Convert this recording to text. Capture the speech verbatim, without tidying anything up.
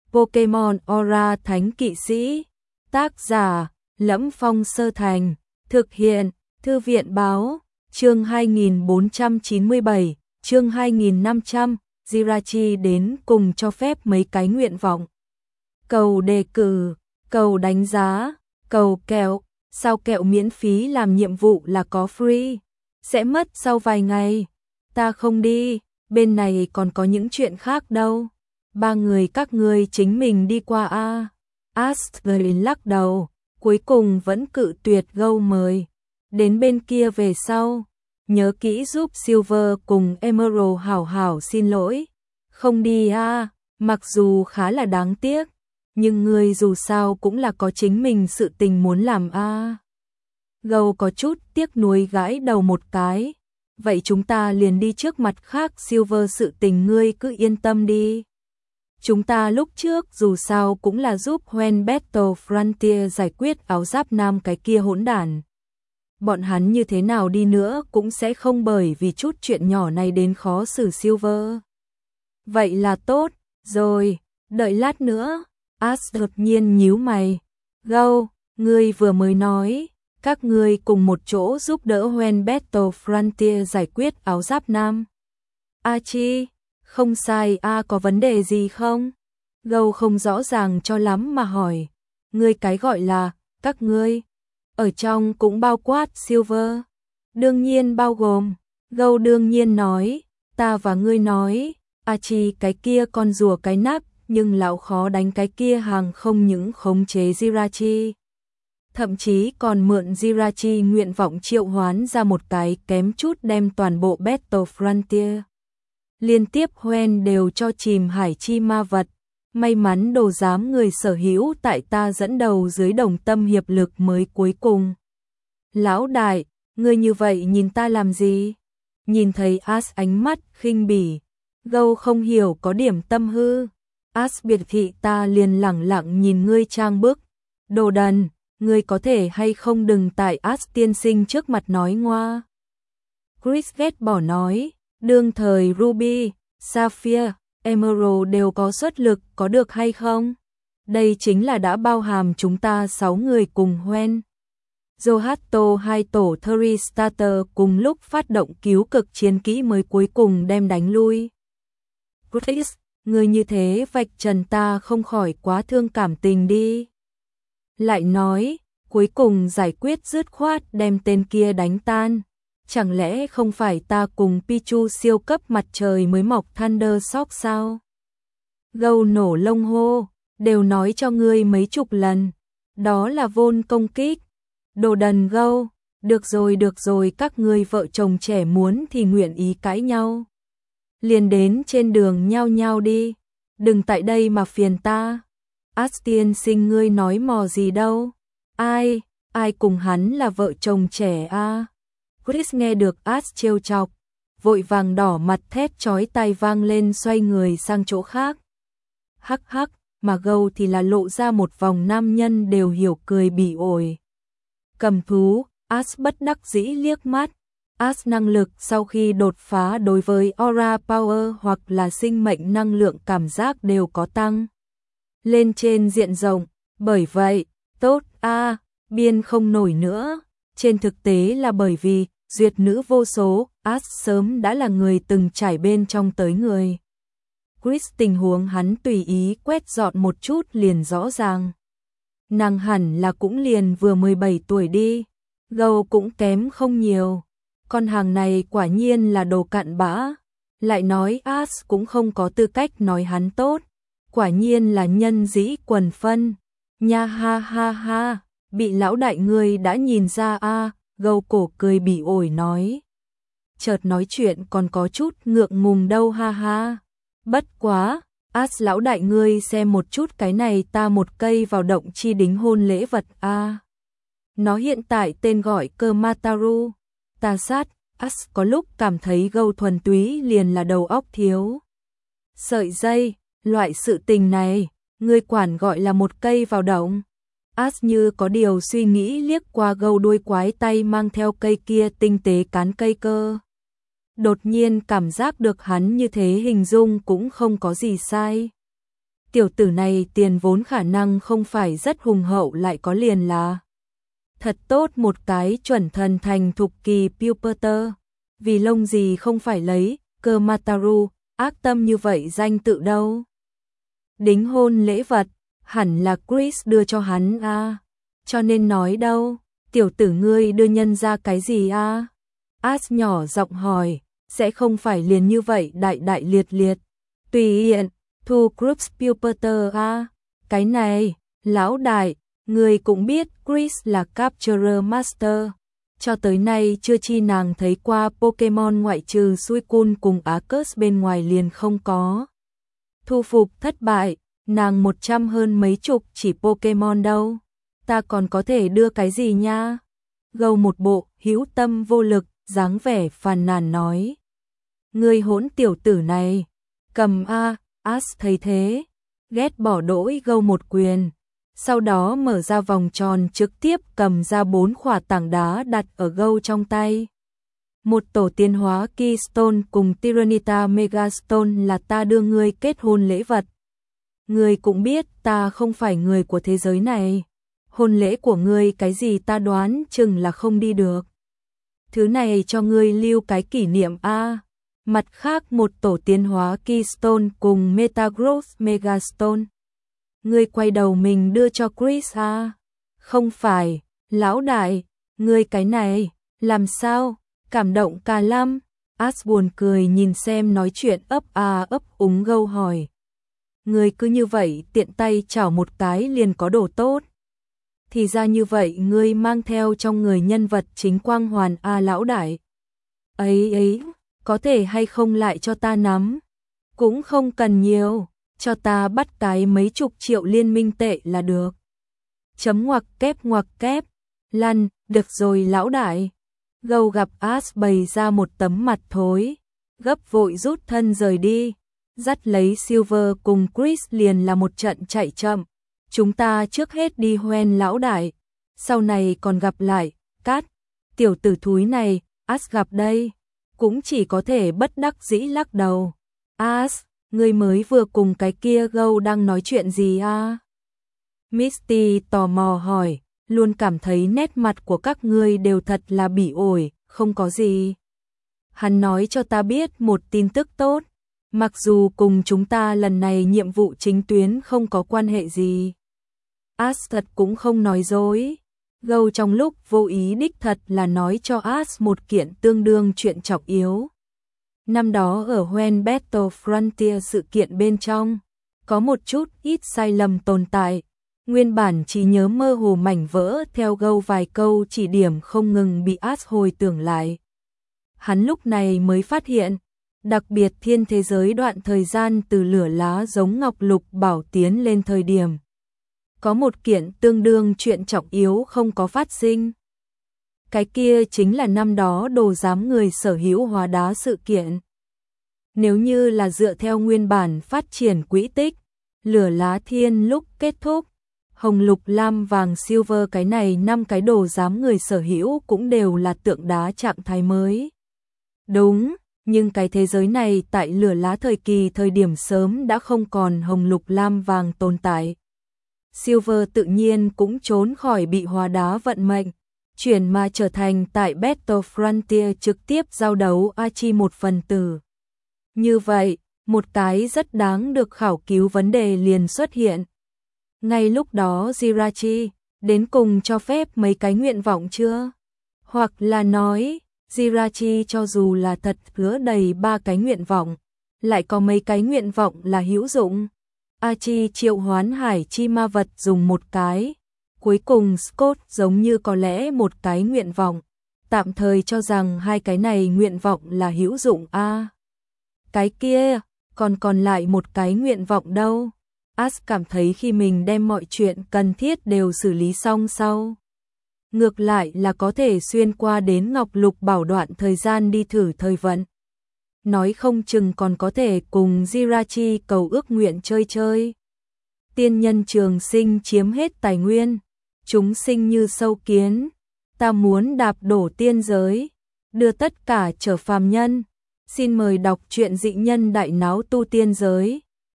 Pokemon Aura Thánh Kỵ Sĩ. Tác giả Lẫm Phong Sơ Thành. Thực hiện Thư viện Báo. Chương hai nghìn bốn trăm chín mươi bảy, chương hai nghìn năm trăm, Jirachi đến cùng cho phép mấy cái nguyện vọng. Cầu đề cử, cầu đánh giá, cầu kẹo, sao kẹo miễn phí làm nhiệm vụ là có free, sẽ mất sau vài ngày. Ta không đi, bên này còn có những chuyện khác đâu. Ba người các ngươi chính mình đi qua a. Astrid lắc đầu, cuối cùng vẫn cự tuyệt Gâu mời. Đến bên kia về sau, nhớ kỹ giúp Silver cùng Emerald hảo hảo xin lỗi. Không đi a, mặc dù khá là đáng tiếc, nhưng người dù sao cũng là có chính mình sự tình muốn làm a. Gâu có chút tiếc nuối gãi đầu một cái. Vậy chúng ta liền đi trước mặt khác, Silver sự tình ngươi cứ yên tâm đi. Chúng ta lúc trước dù sao cũng là giúp When Battle Frontier giải quyết áo giáp nam cái kia hỗn đản. Bọn hắn như thế nào đi nữa cũng sẽ không bởi vì chút chuyện nhỏ này đến khó xử Silver. Vậy là tốt, rồi, đợi lát nữa. Ash đột nhiên nhíu mày. Gâu, ngươi vừa mới nói, các ngươi cùng một chỗ giúp đỡ When Battle Frontier giải quyết áo giáp nam. A chi, không sai a, có vấn đề gì không? Gâu không rõ ràng cho lắm mà hỏi. Ngươi cái gọi là, các ngươi, ở trong cũng bao quát Silver. Đương nhiên bao gồm. Gâu đương nhiên nói, ta và ngươi nói, A chi cái kia con rùa cái nắp, nhưng lão khó đánh cái kia hàng không những khống chế Jirachi. Thậm chí còn mượn Jirachi nguyện vọng triệu hoán ra một cái kém chút đem toàn bộ Battle Frontier. Liên tiếp Hoen đều cho chìm hải chi ma vật. May mắn đồ giám người sở hữu tại ta dẫn đầu dưới đồng tâm hiệp lực mới cuối cùng. Lão đại, ngươi như vậy nhìn ta làm gì? Nhìn thấy Ash ánh mắt khinh bỉ. Gâu không hiểu có điểm tâm hư. Ash biệt thị ta liền lẳng lặng nhìn ngươi trang bức. Đồ đần, ngươi có thể hay không đừng tại Ash tiên sinh trước mặt nói ngoa. Chris ghét bỏ nói, đương thời Ruby, Sapphire, Emerald đều có xuất lực, có được hay không? Đây chính là đã bao hàm chúng ta sáu người cùng Hoen. Zohato hai tổ Thurry Starter cùng lúc phát động cứu cực chiến kỹ mới cuối cùng đem đánh lui. Chris, người như thế vạch trần ta không khỏi quá thương cảm tình đi. Lại nói, cuối cùng giải quyết dứt khoát đem tên kia đánh tan. Chẳng lẽ không phải ta cùng Pichu siêu cấp mặt trời mới mọc Thunder Shock sao? Gâu nổ lông hô, đều nói cho ngươi mấy chục lần. Đó là vôn công kích. Đồ đần Gâu, được rồi được rồi, các ngươi vợ chồng trẻ muốn thì nguyện ý cãi nhau. Liền đến trên đường nhao nhao đi, đừng tại đây mà phiền ta. Ash tiên sinh ngươi nói mò gì đâu? Ai, ai cùng hắn là vợ chồng trẻ a? À? Chris nghe được Ash trêu chọc, vội vàng đỏ mặt thét chói tai vang lên xoay người sang chỗ khác. Hắc hắc, mà Gâu thì là lộ ra một vòng nam nhân đều hiểu cười bỉ ổi. Cầm thú, Ash bất đắc dĩ liếc mắt. Ash năng lực sau khi đột phá đối với Aura Power hoặc là sinh mệnh năng lượng cảm giác đều có tăng lên trên diện rộng, bởi vậy, tốt a, à, biên không nổi nữa. Trên thực tế là bởi vì duyệt nữ vô số, Ash sớm đã là người từng trải bên trong tới người. Chris tình huống hắn tùy ý quét dọn một chút liền rõ ràng. Nàng hẳn là cũng liền vừa mười bảy tuổi đi, Gâu cũng kém không nhiều. Con hàng này quả nhiên là đồ cặn bã. Lại nói Ash cũng không có tư cách nói hắn tốt. Quả nhiên là nhân dĩ quần phân. Nha ha ha ha, bị lão đại ngươi đã nhìn ra a. À, Gâu cổ cười bỉ ổi nói. Chợt nói chuyện còn có chút ngượng ngùng đâu ha ha. Bất quá, Ash lão đại ngươi xem một chút cái này, ta một cây vào động chi đính hôn lễ vật a. À. Nó hiện tại tên gọi Komataru. Ta sát, Ash có lúc cảm thấy Gâu thuần túy liền là đầu óc thiếu sợi dây, loại sự tình này, ngươi quản gọi là một cây vào động. Ash như có điều suy nghĩ liếc qua Gâu đuôi quái tay mang theo cây kia tinh tế cán cây cơ. Đột nhiên cảm giác được hắn như thế hình dung cũng không có gì sai. tiểu tử này tiền vốn khả năng không phải rất hùng hậu lại có liền là thật tốt một cái chuẩn thần thành thục kỳ Puperter, vì lông gì không phải lấy Cơ-Mataru, ác tâm như vậy danh tự đâu. Đính hôn lễ vật, hẳn là Chris đưa cho hắn a, cho nên nói đâu, tiểu tử ngươi đưa nhân ra cái gì a? As nhỏ giọng hỏi, sẽ không phải liền như vậy đại đại liệt liệt. Tùy hiện, thu groups Puperter a, cái này, lão đại, người cũng biết Chris là Capture Master. Cho tới nay chưa chi nàng thấy qua Pokemon ngoại trừ Suicune cùng Arceus bên ngoài liền không có. Thu phục thất bại, nàng một trăm hơn mấy chục chỉ Pokemon đâu. Ta còn có thể đưa cái gì nha? Gâu một bộ, hữu tâm vô lực, dáng vẻ phàn nàn nói. Ngươi hỗn tiểu tử này, cầm a, As thấy thế, ghét bỏ đỗi gâu một quyền. Sau đó mở ra vòng tròn trực tiếp cầm ra bốn khỏa tảng đá đặt ở gâu trong tay. Một tổ tiên hóa Keystone cùng Tyranitar Megastone là ta đưa ngươi kết hôn lễ vật. Ngươi cũng biết ta không phải người của thế giới này. Hôn lễ của ngươi cái gì ta đoán chừng là không đi được. Thứ này cho ngươi lưu cái kỷ niệm a. Mặt khác một tổ tiên hóa Keystone cùng Metagross Megastone. Ngươi quay đầu mình đưa cho Chris à? Không phải, lão đại, ngươi cái này, làm sao, cảm động cả lắm. As buồn cười nhìn xem nói chuyện ấp à ấp úng gâu hỏi. Ngươi cứ như vậy tiện tay chảo một cái liền có đồ tốt. Thì ra như vậy ngươi mang theo trong người nhân vật chính quang hoàn a à, lão đại. Ấy ấy, có thể hay không lại cho ta nắm? Cũng không cần nhiều. Cho ta bắt cái mấy chục triệu liên minh tệ là được. Chấm ngoặc kép ngoặc kép. Lăn, được rồi lão đại. Gâu gặp As bày ra một tấm mặt thối. Gấp vội rút thân rời đi. Dắt lấy Silver cùng Chris liền là một trận chạy chậm. Chúng ta trước hết đi hoen lão đại. Sau này còn gặp lại. Cát, tiểu tử thúi này, As gặp đây. Cũng chỉ có thể bất đắc dĩ lắc đầu. As, ngươi mới vừa cùng cái kia gâu đang nói chuyện gì à? Misty tò mò hỏi, luôn cảm thấy nét mặt của các ngươi đều thật là bỉ ổi, không có gì. Hắn nói cho ta biết một tin tức tốt, mặc dù cùng chúng ta lần này nhiệm vụ chính tuyến không có quan hệ gì. As thật cũng không nói dối. Gâu trong lúc vô ý đích thật là nói cho As một kiện tương đương chuyện trọng yếu. Năm đó ở When Battle Frontier sự kiện bên trong, có một chút ít sai lầm tồn tại. Nguyên bản chỉ nhớ mơ hồ mảnh vỡ theo gâu vài câu chỉ điểm không ngừng bị As hồi tưởng lại. Hắn lúc này mới phát hiện, đặc biệt thiên thế giới đoạn thời gian từ lửa lá giống ngọc lục bảo tiến lên thời điểm. Có một kiện tương đương chuyện trọng yếu không có phát sinh. Cái kia chính là năm đó đồ giám người sở hữu hóa đá sự kiện. Nếu như là dựa theo nguyên bản phát triển quỹ tích, lửa lá thiên lúc kết thúc, hồng lục lam vàng silver cái này năm cái đồ giám người sở hữu cũng đều là tượng đá trạng thái mới. Đúng, nhưng cái thế giới này tại lửa lá thời kỳ thời điểm sớm đã không còn hồng lục lam vàng tồn tại. Silver tự nhiên cũng trốn khỏi bị hóa đá vận mệnh, chuyển mà trở thành tại Battle Frontier trực tiếp giao đấu Archie một phần tử. Như vậy, một cái rất đáng được khảo cứu vấn đề liền xuất hiện. Ngay lúc đó Jirachi đến cùng cho phép mấy cái nguyện vọng chưa? Hoặc là nói, Jirachi cho dù là thật hứa đầy ba cái nguyện vọng, lại có mấy cái nguyện vọng là hữu dụng. Archie triệu hoán hải chi ma vật dùng một cái. Cuối cùng Scott giống như có lẽ một cái nguyện vọng. Tạm thời cho rằng hai cái này nguyện vọng là hữu dụng a. À, cái kia, còn còn lại một cái nguyện vọng đâu? As cảm thấy khi mình đem mọi chuyện cần thiết đều xử lý xong sau. Ngược lại là có thể xuyên qua đến Ngọc Lục Bảo đoạn thời gian đi thử thời vận. Nói không chừng còn có thể cùng Jirachi cầu ước nguyện chơi chơi. Tiên nhân trường sinh chiếm hết tài nguyên. Chúng sinh như sâu kiến. Ta muốn đạp đổ tiên giới. Đưa tất cả trở phàm nhân. Xin mời đọc truyện dị nhân đại náo tu tiên giới.